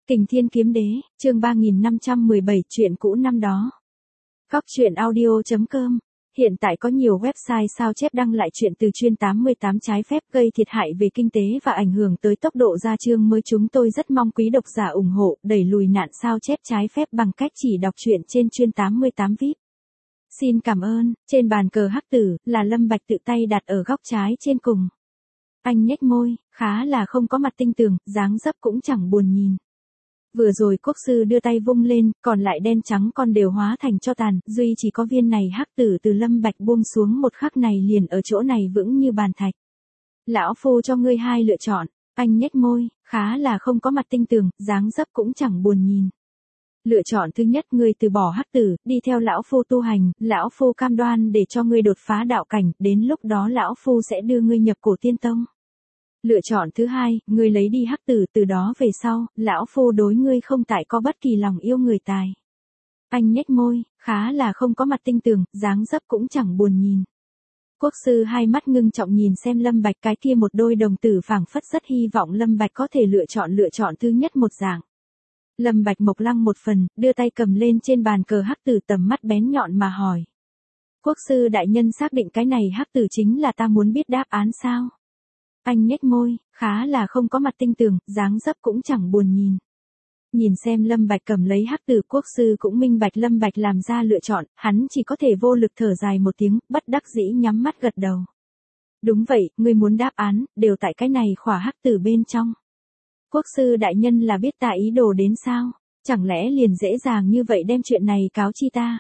Kình Thiên Kiếm Đế, chương 3517, chuyện cũ năm đó. Góc truyện audio.com. Hiện tại có nhiều website sao chép đăng lại chuyện từ chuyên 88 trái phép gây thiệt hại về kinh tế và ảnh hưởng tới tốc độ ra chương mới. Chúng tôi rất mong quý độc giả ủng hộ, đẩy lùi nạn sao chép trái phép bằng cách chỉ đọc truyện trên chuyên 88 VIP. Xin cảm ơn. Trên bàn cờ hắc tử, là Lâm Bạch tự tay đặt ở góc trái trên cùng. Anh nhếch môi, khá là không có mặt tinh tường, dáng dấp cũng chẳng buồn nhìn. Vừa rồi quốc sư đưa tay vung lên, còn lại đen trắng con đều hóa thành tro tàn, duy chỉ có viên này hắc tử từ Lâm Bạch buông xuống một khắc này liền ở chỗ này vững như bàn thạch. Lão phu cho ngươi hai lựa chọn. Anh nhếch môi, khá là không có mặt tinh tường, dáng dấp cũng chẳng buồn nhìn. Lựa chọn thứ nhất, ngươi từ bỏ hắc tử, đi theo lão phu tu hành, lão phu cam đoan để cho ngươi đột phá đạo cảnh, đến lúc đó lão phu sẽ đưa ngươi nhập cổ tiên tông. Lựa chọn thứ hai, ngươi lấy đi hắc tử, từ đó về sau, lão phu đối ngươi không tại có bất kỳ lòng yêu người tài. Anh nhếch môi, khá là không có mặt tinh tường, dáng dấp cũng chẳng buồn nhìn. Quốc sư hai mắt ngưng trọng nhìn xem Lâm Bạch, cái kia một đôi đồng tử phảng phất rất hy vọng Lâm Bạch có thể lựa chọn thứ nhất một dạng. Lâm Bạch mộc lăng một phần, đưa tay cầm lên trên bàn cờ hắc tử, tầm mắt bén nhọn mà hỏi. Quốc sư đại nhân xác định cái này hắc tử chính là ta muốn biết đáp án sao? Anh nhếch môi, khá là không có mặt tinh tường, dáng dấp cũng chẳng buồn nhìn. Nhìn xem Lâm Bạch cầm lấy hắc tử, quốc sư cũng minh bạch Lâm Bạch làm ra lựa chọn, hắn chỉ có thể vô lực thở dài một tiếng, bất đắc dĩ nhắm mắt gật đầu. Đúng vậy, ngươi muốn đáp án, đều tại cái này khỏa hắc tử bên trong. Quốc sư đại nhân là biết ta ý đồ đến sao? Chẳng lẽ liền dễ dàng như vậy đem chuyện này cáo chi ta?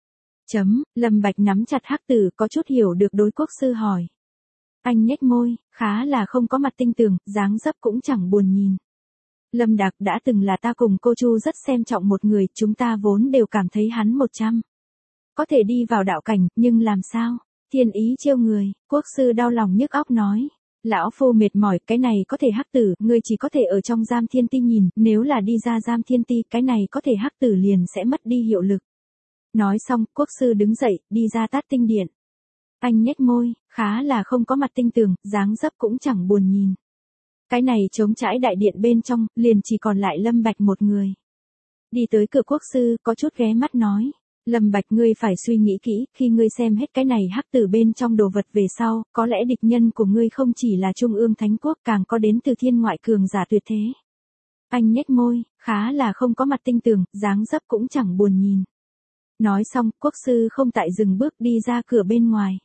Lâm Bạch nắm chặt hắc tử, có chút hiểu được đối quốc sư hỏi. Anh nhếch môi, khá là không có mặt tinh tường, dáng dấp cũng chẳng buồn nhìn. Lâm Đạc đã từng là ta cùng cô Chu rất xem trọng một người, chúng ta vốn đều cảm thấy hắn 100. Có thể đi vào đạo cảnh, nhưng làm sao? Thiên ý trêu người, quốc sư đau lòng nhức óc nói. Lão phu mệt mỏi, cái này có thể hắc tử, ngươi chỉ có thể ở trong giam thiên ti nhìn, nếu là đi ra giam thiên ti, cái này có thể hắc tử liền sẽ mất đi hiệu lực. Nói xong, quốc sư đứng dậy, đi ra Tát Tinh Điện. Anh nhếch môi, khá là không có mặt tinh tường, dáng dấp cũng chẳng buồn nhìn. Cái này trống trải đại điện bên trong, liền chỉ còn lại Lâm Bạch một người. Đi tới cửa, quốc sư có chút ghé mắt nói. Lâm Bạch, ngươi phải suy nghĩ kỹ, khi ngươi xem hết cái này hắc tử bên trong đồ vật về sau, có lẽ địch nhân của ngươi không chỉ là Trung ương Thánh Quốc, càng có đến từ thiên ngoại cường giả tuyệt thế. Anh nhếch môi, khá là không có mặt tinh tường, dáng dấp cũng chẳng buồn nhìn. Nói xong, quốc sư không tại dừng bước, đi ra cửa bên ngoài.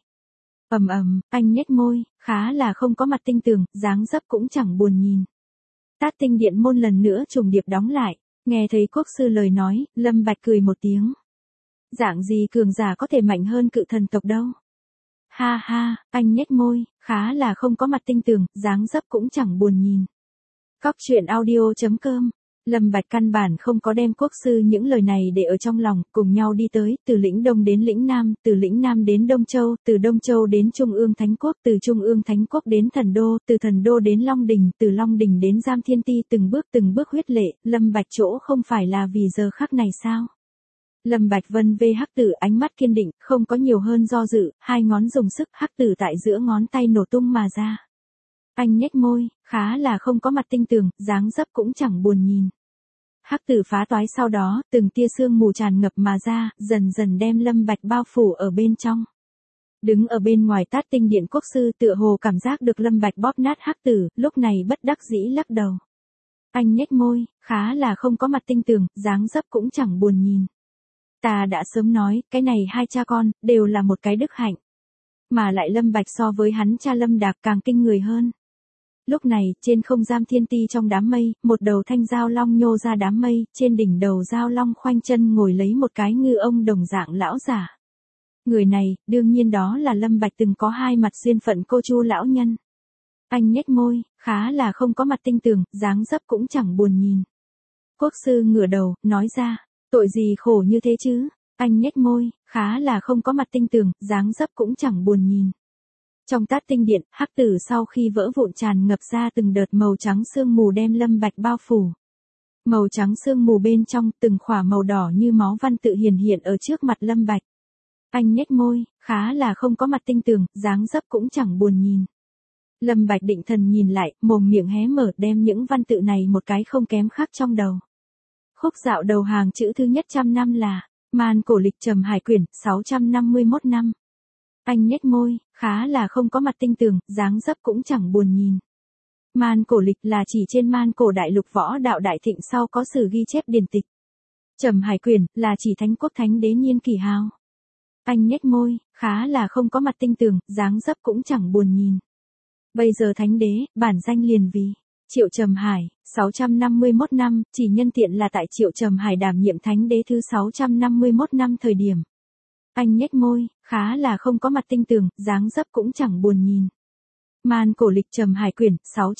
Anh nhếch môi, khá là không có mặt tinh tường, dáng dấp cũng chẳng buồn nhìn. Tát Tinh Điện môn lần nữa trùng điệp đóng lại, nghe thấy quốc sư lời nói, Lâm Bạch cười một tiếng. Dạng gì cường giả có thể mạnh hơn cự thần tộc đâu? Ha ha, anh nhếch môi, khá là không có mặt tinh tường, dáng dấp cũng chẳng buồn nhìn. Góc truyện audio.com. Lâm Bạch căn bản không có đem quốc sư những lời này để ở trong lòng, cùng nhau đi tới, từ lĩnh Đông đến lĩnh Nam, từ lĩnh Nam đến Đông Châu, từ Đông Châu đến Trung ương Thánh Quốc, từ Trung ương Thánh Quốc đến Thần Đô, từ Thần Đô đến Long Đình, từ Long Đình đến Giam Thiên Ti, từng bước huyết lệ, Lâm Bạch chỗ không phải là vì giờ khắc này sao? Lâm Bạch vân vê hắc tử, ánh mắt kiên định, không có nhiều hơn do dự, hai ngón dùng sức, hắc tử tại giữa ngón tay nổ tung mà ra. Anh nhếch môi, khá là không có mặt tinh tường, dáng dấp cũng chẳng buồn nhìn. Hắc tử phá toái sau đó, từng tia sương mù tràn ngập mà ra, dần dần đem Lâm Bạch bao phủ ở bên trong. Đứng ở bên ngoài Tát Tinh Điện, quốc sư tựa hồ cảm giác được Lâm Bạch bóp nát hắc tử, lúc này bất đắc dĩ lắc đầu. Anh nhếch môi, khá là không có mặt tinh tường, dáng dấp cũng chẳng buồn nhìn. Ta đã sớm nói, cái này hai cha con, đều là một cái đức hạnh. Mà lại Lâm Bạch so với hắn cha Lâm Đạc càng kinh người hơn. Lúc này, trên không Giam Thiên Ti trong đám mây, một đầu thanh giao long nhô ra đám mây, trên đỉnh đầu giao long khoanh chân ngồi lấy một cái ngư ông đồng dạng lão giả. Người này, đương nhiên đó là Lâm Bạch từng có hai mặt duyên phận cô Chu lão nhân. Anh nhếch môi, khá là không có mặt tinh tường, dáng dấp cũng chẳng buồn nhìn. Quốc sư ngửa đầu, nói ra. Tội gì khổ như thế chứ? Anh nhếch môi, khá là không có mặt tinh tường, dáng dấp cũng chẳng buồn nhìn. Trong Tát Tinh Điện, hắc tử sau khi vỡ vụn tràn ngập ra từng đợt màu trắng sương mù đem Lâm Bạch bao phủ. Màu trắng sương mù bên trong, từng khỏa màu đỏ như máu văn tự hiện ở trước mặt Lâm Bạch. Anh nhếch môi, khá là không có mặt tinh tường, dáng dấp cũng chẳng buồn nhìn. Lâm Bạch định thần nhìn lại, mồm miệng hé mở đem những văn tự này một cái không kém khác trong đầu. Khúc dạo đầu hàng chữ thứ nhất trăm năm là Man Cổ Lịch Trầm Hải Quyển, 651 năm. Anh nhếch môi, khá là không có mặt tinh tường, dáng dấp cũng chẳng buồn nhìn. Man Cổ Lịch là chỉ trên Man Cổ Đại Lục võ đạo đại thịnh sau có sử ghi chép điển tịch. Trầm Hải Quyển là chỉ Thánh Quốc Thánh Đế Nhiên Kỷ Hào. Anh nhếch môi, khá là không có mặt tinh tường, dáng dấp cũng chẳng buồn nhìn. Bây giờ Thánh Đế, bản danh liền vì Triệu Trầm Hải, 651 năm, chỉ nhân tiện là tại Triệu Trầm Hải đảm nhiệm Thánh Đế thứ 651 năm thời điểm. Anh nhếch môi, khá là không có mặt tinh tường, dáng dấp cũng chẳng buồn nhìn. Man Cổ Lịch Trầm Hải Quyển,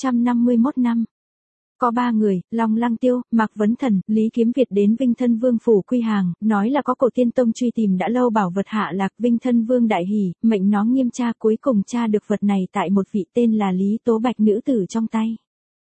651 năm. Có 3 người, Long Lăng Tiêu, Mạc Vấn Thần, Lý Kiếm Việt đến Vinh Thân Vương phủ quy hàng, nói là có Cổ Tiên Tông truy tìm đã lâu bảo vật hạ lạc. Vinh Thân Vương đại hỉ, mệnh nó nghiêm tra, cuối cùng tra được vật này tại một vị tên là Lý Tố Bạch nữ tử trong tay.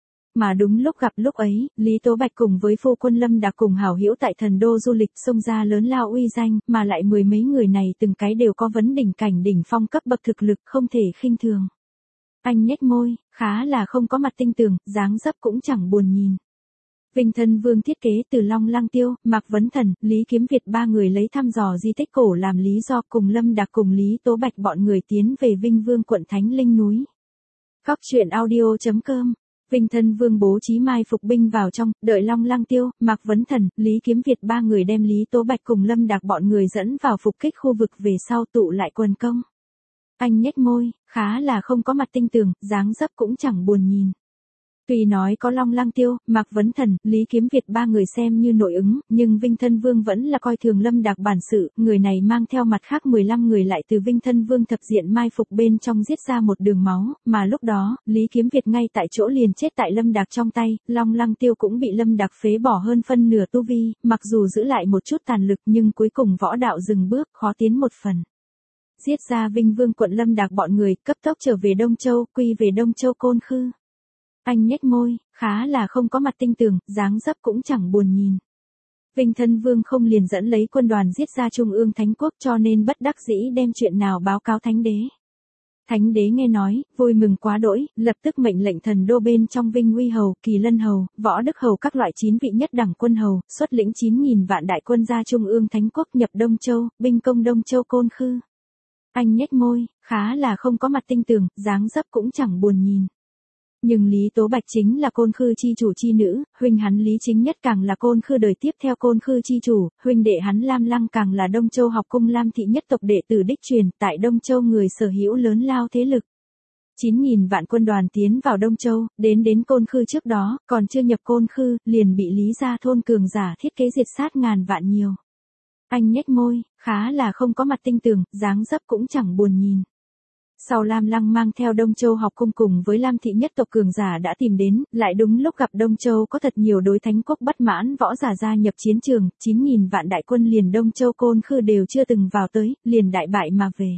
Mà đúng lúc gặp lúc ấy, Lý Tố Bạch cùng với phu quân Lâm Đạc cùng hảo hữu tại Thần Đô du lịch xông ra lớn lao uy danh, mà lại mười mấy người này từng cái đều có vấn đỉnh cảnh đỉnh phong cấp bậc thực lực không thể khinh thường. Anh nhếch môi, khá là không có mặt tinh tường, dáng dấp cũng chẳng buồn nhìn. Vinh Thân Vương thiết kế từ Long Lăng Tiêu, Mạc Vấn Thần, Lý Kiếm Việt 3 người lấy thăm dò di tích cổ làm lý do cùng Lâm Đạc cùng Lý Tố Bạch bọn người tiến về Vinh Vương quận Thánh Linh núi. Góc truyện audio.com. Vinh Thân Vương bố trí mai phục binh vào trong, đợi Long Lăng Tiêu, Mạc Vấn Thần, Lý Kiếm Việt 3 người đem Lý Tố Bạch cùng Lâm Đạc bọn người dẫn vào phục kích khu vực về sau tụ lại quần công. Anh nhếch môi, khá là không có mặt tinh tường, dáng dấp cũng chẳng buồn nhìn. Tuy nói có Long Lăng Tiêu, Mạc Vấn Thần, Lý Kiếm Việt 3 người xem như nội ứng, nhưng Vinh Thân Vương vẫn là coi thường Lâm Đạc bản sự, người này mang theo mặt khác 15 người lại từ Vinh Thân Vương thập diện mai phục bên trong giết ra một đường máu, mà lúc đó, Lý Kiếm Việt ngay tại chỗ liền chết tại Lâm Đạc trong tay, Long Lăng Tiêu cũng bị Lâm Đạc phế bỏ hơn phân nửa tu vi, mặc dù giữ lại một chút tàn lực nhưng cuối cùng võ đạo dừng bước, khó tiến một phần. Giết ra Vinh Vương quận Lâm Đạc bọn người, cấp tốc trở về Đông Châu, quy về Đông Châu Côn Khư. Anh nhếch môi, khá là không có mặt tinh tường, dáng dấp cũng chẳng buồn nhìn. Vinh Thân Vương không liền dẫn lấy quân đoàn giết ra Trung ương Thánh Quốc cho nên bất đắc dĩ đem chuyện nào báo cáo Thánh Đế. Thánh Đế nghe nói, vui mừng quá đỗi, lập tức mệnh lệnh Thần Đô bên trong Vinh Uy Hầu, Kỳ Lân Hầu, Võ Đức Hầu các loại 9 vị nhất đẳng quân hầu, xuất lĩnh 9.000 vạn đại quân ra Trung ương Thánh Quốc nhập Đông Châu, binh công Đông Châu Côn Khư. Anh nhếch môi, khá là không có mặt tinh tường, dáng dấp cũng chẳng buồn nhìn. Nhưng Lý Tố Bạch chính là Côn Khư chi chủ chi nữ, huynh hắn Lý Chính Nhất càng là Côn Khư đời tiếp theo Côn Khư chi chủ, huynh đệ hắn Lam Lăng càng là Đông Châu học cung Lam thị nhất tộc đệ tử đích truyền, tại Đông Châu người sở hữu lớn lao thế lực. 9.000 vạn quân đoàn tiến vào Đông Châu, đến Côn Khư trước đó, còn chưa nhập Côn Khư, liền bị Lý gia thôn cường giả thiết kế diệt sát ngàn vạn nhiều. Anh nhếch môi, khá là không có mặt tinh tường, dáng dấp cũng chẳng buồn nhìn. Sau Lam Lăng mang theo Đông Châu học cung cùng với Lam thị nhất tộc cường giả đã tìm đến, lại đúng lúc gặp Đông Châu có thật nhiều đối Thánh Quốc bất mãn võ giả gia nhập chiến trường, 9.000 vạn đại quân liền Đông Châu Côn Khư đều chưa từng vào tới, liền đại bại mà về.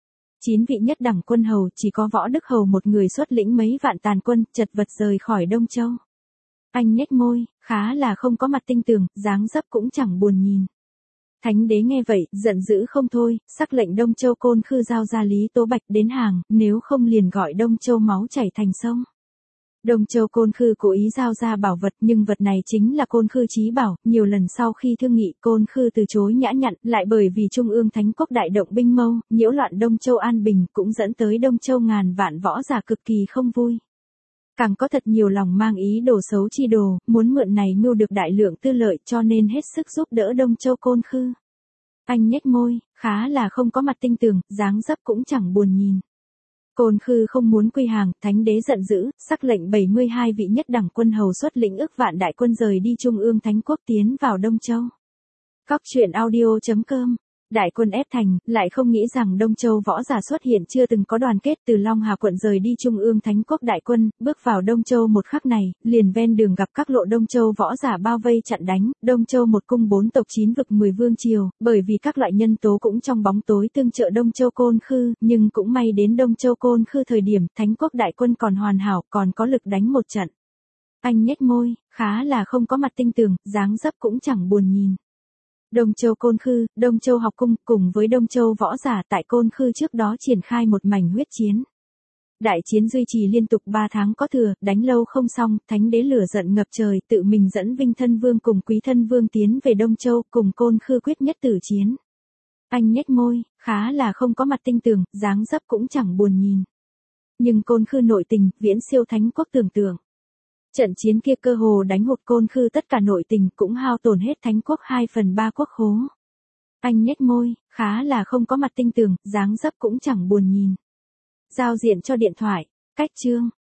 9 vị nhất đẳng quân hầu chỉ có Võ Đức Hầu một người xuất lĩnh mấy vạn tàn quân, chật vật rời khỏi Đông Châu. Anh nhếch môi, khá là không có mặt tinh tường, dáng dấp cũng chẳng buồn nhìn. Thánh Đế nghe vậy, giận dữ không thôi, sắc lệnh Đông Châu Côn Khư giao ra Lý Tố Bạch đến hàng, nếu không liền gọi Đông Châu máu chảy thành sông. Đông Châu Côn Khư cố ý giao ra bảo vật nhưng vật này chính là Côn Khư chí bảo, nhiều lần sau khi thương nghị Côn Khư từ chối nhã nhặn, lại bởi vì Trung ương Thánh Quốc đại động binh mâu, nhiễu loạn Đông Châu an bình cũng dẫn tới Đông Châu ngàn vạn võ giả cực kỳ không vui. Càng có thật nhiều lòng mang ý đồ xấu chi đồ, muốn mượn này mưu được đại lượng tư lợi cho nên hết sức giúp đỡ Đông Châu Côn Khư. Anh nhếch môi, khá là không có mặt tinh tường, dáng dấp cũng chẳng buồn nhìn. Côn Khư không muốn quy hàng, Thánh Đế giận dữ, sắc lệnh 72 vị nhất đẳng quân hầu xuất lĩnh ức vạn đại quân rời đi Trung ương Thánh Quốc tiến vào Đông Châu. Góc truyện audio.com. Đại quân ép thành, lại không nghĩ rằng Đông Châu võ giả xuất hiện chưa từng có đoàn kết từ Long Hà quận rời đi Trung ương Thánh Quốc đại quân, bước vào Đông Châu một khắc này, liền ven đường gặp các lộ Đông Châu võ giả bao vây chặn đánh, Đông Châu một cung 4 tộc 9 vực 10 vương triều, bởi vì các loại nhân tố cũng trong bóng tối tương trợ Đông Châu Côn Khư, nhưng cũng may đến Đông Châu Côn Khư thời điểm Thánh Quốc đại quân còn hoàn hảo, còn có lực đánh một trận. Anh nhếch môi, khá là không có mặt tinh tường, dáng dấp cũng chẳng buồn nhìn. Đông Châu Côn Khư, Đông Châu học cung cùng với Đông Châu võ giả tại Côn Khư trước đó triển khai một mảnh huyết chiến. Đại chiến duy trì liên tục 3 tháng có thừa, đánh lâu không xong, thánh đế lửa giận ngập trời, tự mình dẫn Vinh Thân Vương cùng Quý Thân Vương tiến về Đông Châu, cùng Côn Khư quyết nhất tử chiến. Anh nhếch môi, khá là không có mặt tinh tường, dáng dấp cũng chẳng buồn nhìn. Nhưng Côn Khư nội tình, viễn siêu thánh quốc tưởng tượng. Trận chiến kia cơ hồ đánh hụt Côn Khư tất cả nội tình, cũng hao tổn hết thánh quốc 2/3 quốc khố. Anh nhếch môi, khá là không có mặt tinh tường, dáng dấp cũng chẳng buồn nhìn. Giao diện cho điện thoại, cách chương.